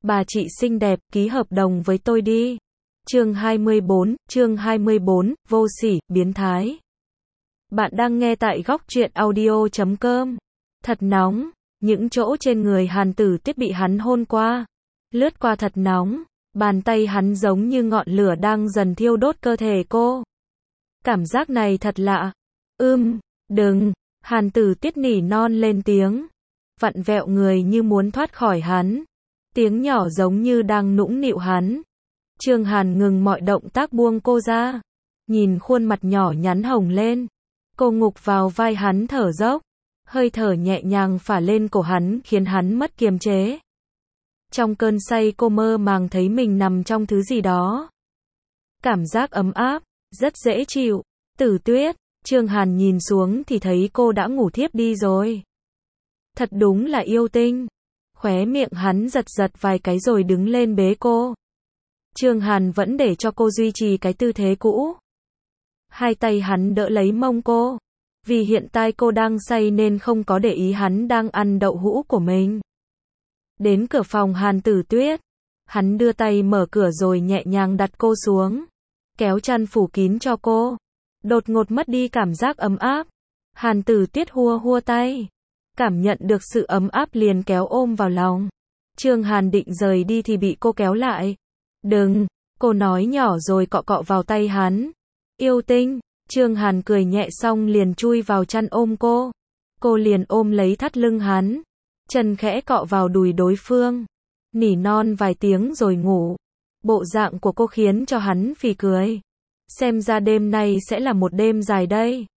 Bà chị xinh đẹp, ký hợp đồng với tôi đi. Chương 24, vô sỉ, biến thái. Bạn đang nghe tại góc truyện audio.com. Thật nóng, những chỗ trên người Hàn Tử Tuyết bị hắn hôn qua. Lướt qua thật nóng, bàn tay hắn giống như ngọn lửa đang dần thiêu đốt cơ thể cô. Cảm giác này thật lạ. Đừng, Hàn Tử Tuyết nỉ non lên tiếng. Vặn vẹo người như muốn thoát khỏi hắn. Tiếng nhỏ giống như đang nũng nịu hắn. Trương Hàn ngừng mọi động tác buông cô ra. Nhìn khuôn mặt nhỏ nhắn hồng lên. Cô ngục vào vai hắn thở dốc. Hơi thở nhẹ nhàng phả lên cổ hắn khiến hắn mất kiềm chế. Trong cơn say cô mơ màng thấy mình nằm trong thứ gì đó. Cảm giác ấm áp, rất dễ chịu. Tử Tuyết, Trương Hàn nhìn xuống thì thấy cô đã ngủ thiếp đi rồi. Thật đúng là yêu tinh. Khóe miệng hắn giật giật vài cái rồi đứng lên bế cô. Trương Hàn vẫn để cho cô duy trì cái tư thế cũ. Hai tay hắn đỡ lấy mông cô. Vì hiện tại cô đang say nên không có để ý hắn đang ăn đậu hũ của mình. Đến cửa phòng Hàn Tử Tuyết. Hắn đưa tay mở cửa rồi nhẹ nhàng đặt cô xuống. Kéo chăn phủ kín cho cô. Đột ngột mất đi cảm giác ấm áp. Hàn Tử Tuyết hua hua tay. Cảm nhận được sự ấm áp liền kéo ôm vào lòng. Trương Hàn định rời đi thì bị cô kéo lại. Đừng, cô nói nhỏ rồi cọ cọ vào tay hắn. Yêu tinh, Trương Hàn cười nhẹ xong liền chui vào chăn ôm cô. Cô liền ôm lấy thắt lưng hắn. Chân khẽ cọ vào đùi đối phương. Nỉ non vài tiếng rồi ngủ. Bộ dạng của cô khiến cho hắn phì cười. Xem ra đêm nay sẽ là một đêm dài đây.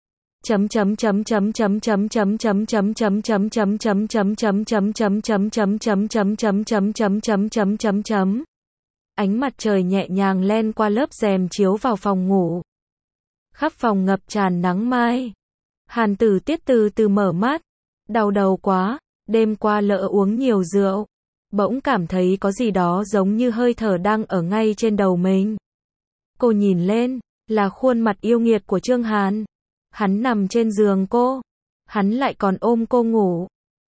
Ánh mặt trời nhẹ nhàng len qua lớp rèm chiếu vào phòng ngủ. Khắp phòng ngập tràn nắng mai. Hàn Tử Tuyết từ từ mở mắt. Đau đầu quá, đêm qua lỡ uống nhiều rượu. Bỗng cảm thấy có gì đó giống như hơi thở đang ở ngay trên đầu mình. Cô nhìn lên, là khuôn mặt yêu nghiệt của Trương Hàn. Hắn nằm trên giường cô. Hắn lại còn ôm cô ngủ.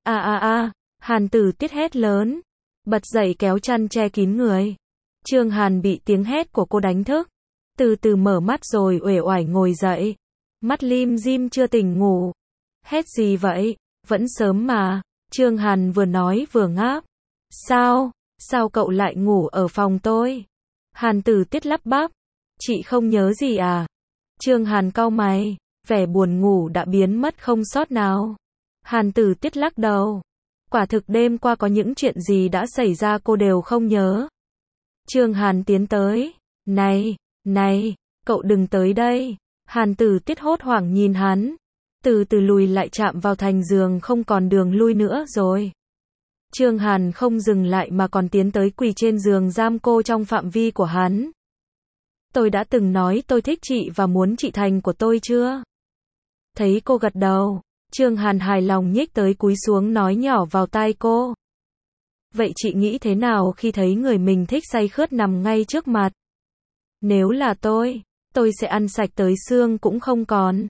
Hàn Tử Tuyết hét lớn. Bật dậy kéo chăn che kín người. Trương Hàn bị tiếng hét của cô đánh thức. Từ từ mở mắt rồi uể oải ngồi dậy. Mắt lim dim chưa tỉnh ngủ. Hét gì vậy? Vẫn sớm mà. Trương Hàn vừa nói vừa ngáp. Sao cậu lại ngủ ở phòng tôi? Hàn Tử Tuyết lắp bắp. Chị không nhớ gì à? Trương Hàn cau mày. Vẻ buồn ngủ đã biến mất không sót nào. Hàn Tử Tuyết lắc đầu. Quả thực đêm qua có những chuyện gì đã xảy ra cô đều không nhớ. Trương Hàn tiến tới. Này, cậu đừng tới đây. Hàn Tử Tuyết hốt hoảng nhìn hắn. Từ từ lùi lại chạm vào thành giường không còn đường lui nữa rồi. Trương Hàn không dừng lại mà còn tiến tới quỳ trên giường giam cô trong phạm vi của hắn. Tôi đã từng nói tôi thích chị và muốn chị thành của tôi chưa? Thấy cô gật đầu, Trương Hàn hài lòng nhích tới cúi xuống nói nhỏ vào tai cô. Vậy chị nghĩ thế nào khi thấy người mình thích say khướt nằm ngay trước mặt? Nếu là tôi sẽ ăn sạch tới xương cũng không còn.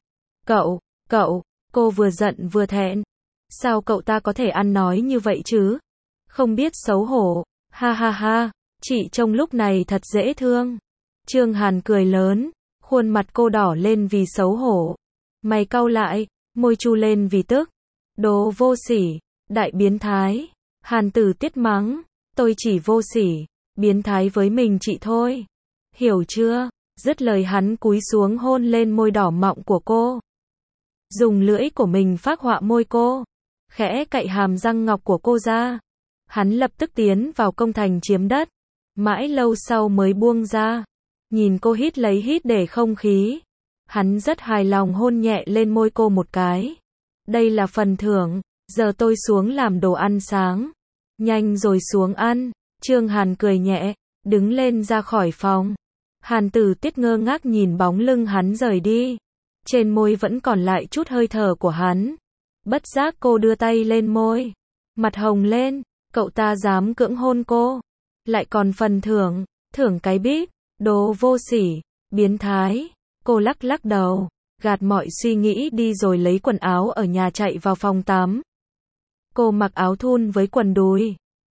Cậu, cô vừa giận vừa thẹn. Sao cậu ta có thể ăn nói như vậy chứ? Không biết xấu hổ. Ha, chị trông lúc này thật dễ thương. Trương Hàn cười lớn, khuôn mặt cô đỏ lên vì xấu hổ. Mày cau lại, môi chu lên vì tức. Đồ vô sỉ, đại biến thái. Hàn Tử Tuyết mắng, tôi chỉ vô sỉ, biến thái với mình chị thôi. Hiểu chưa? Dứt lời hắn cúi xuống hôn lên môi đỏ mọng của cô. Dùng lưỡi của mình phác họa môi cô. Khẽ cạy hàm răng ngọc của cô ra. Hắn lập tức tiến vào công thành chiếm đất. Mãi lâu sau mới buông ra. Nhìn cô hít lấy hít để không khí. Hắn rất hài lòng hôn nhẹ lên môi cô một cái. Đây là phần thưởng, giờ tôi xuống làm đồ ăn sáng. Nhanh rồi xuống ăn. Trương Hàn cười nhẹ, đứng lên ra khỏi phòng. Hàn Tử Tuyết ngơ ngác nhìn bóng lưng hắn rời đi. Trên môi vẫn còn lại chút hơi thở của hắn. Bất giác cô đưa tay lên môi. Mặt hồng lên, cậu ta dám cưỡng hôn cô. Lại còn phần thưởng, thưởng cái bíp, đồ vô sỉ, biến thái. Cô lắc đầu, gạt mọi suy nghĩ đi rồi lấy quần áo ở nhà chạy vào phòng tắm. Cô mặc áo thun với quần đùi.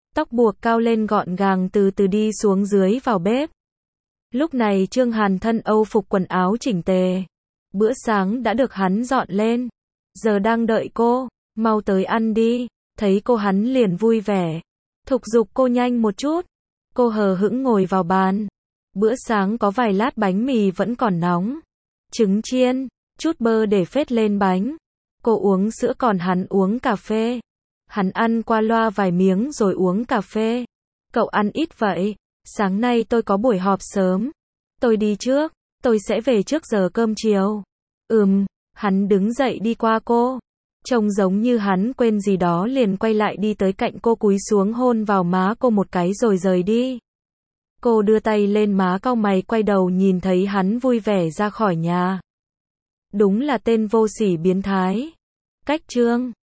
Tóc buộc cao lên gọn gàng từ từ đi xuống dưới vào bếp. Lúc này Trương Hàn thân Âu phục quần áo chỉnh tề. Bữa sáng đã được hắn dọn lên. Giờ đang đợi cô, mau tới ăn đi. Thấy cô hắn liền vui vẻ. Thúc giục cô nhanh một chút. Cô hờ hững ngồi vào bàn. Bữa sáng có vài lát bánh mì vẫn còn nóng. Trứng chiên, chút bơ để phết lên bánh. Cô uống sữa còn hắn uống cà phê. Hắn ăn qua loa vài miếng rồi uống cà phê. Cậu ăn ít vậy. Sáng nay tôi có buổi họp sớm. Tôi đi trước. Tôi sẽ về trước giờ cơm chiều. Hắn đứng dậy đi qua cô. Trông giống như hắn quên gì đó liền quay lại đi tới cạnh cô cúi xuống hôn vào má cô một cái rồi rời đi. Cô đưa tay lên má cau mày quay đầu nhìn thấy hắn vui vẻ ra khỏi nhà. Đúng là tên vô sỉ biến thái. Cách Trương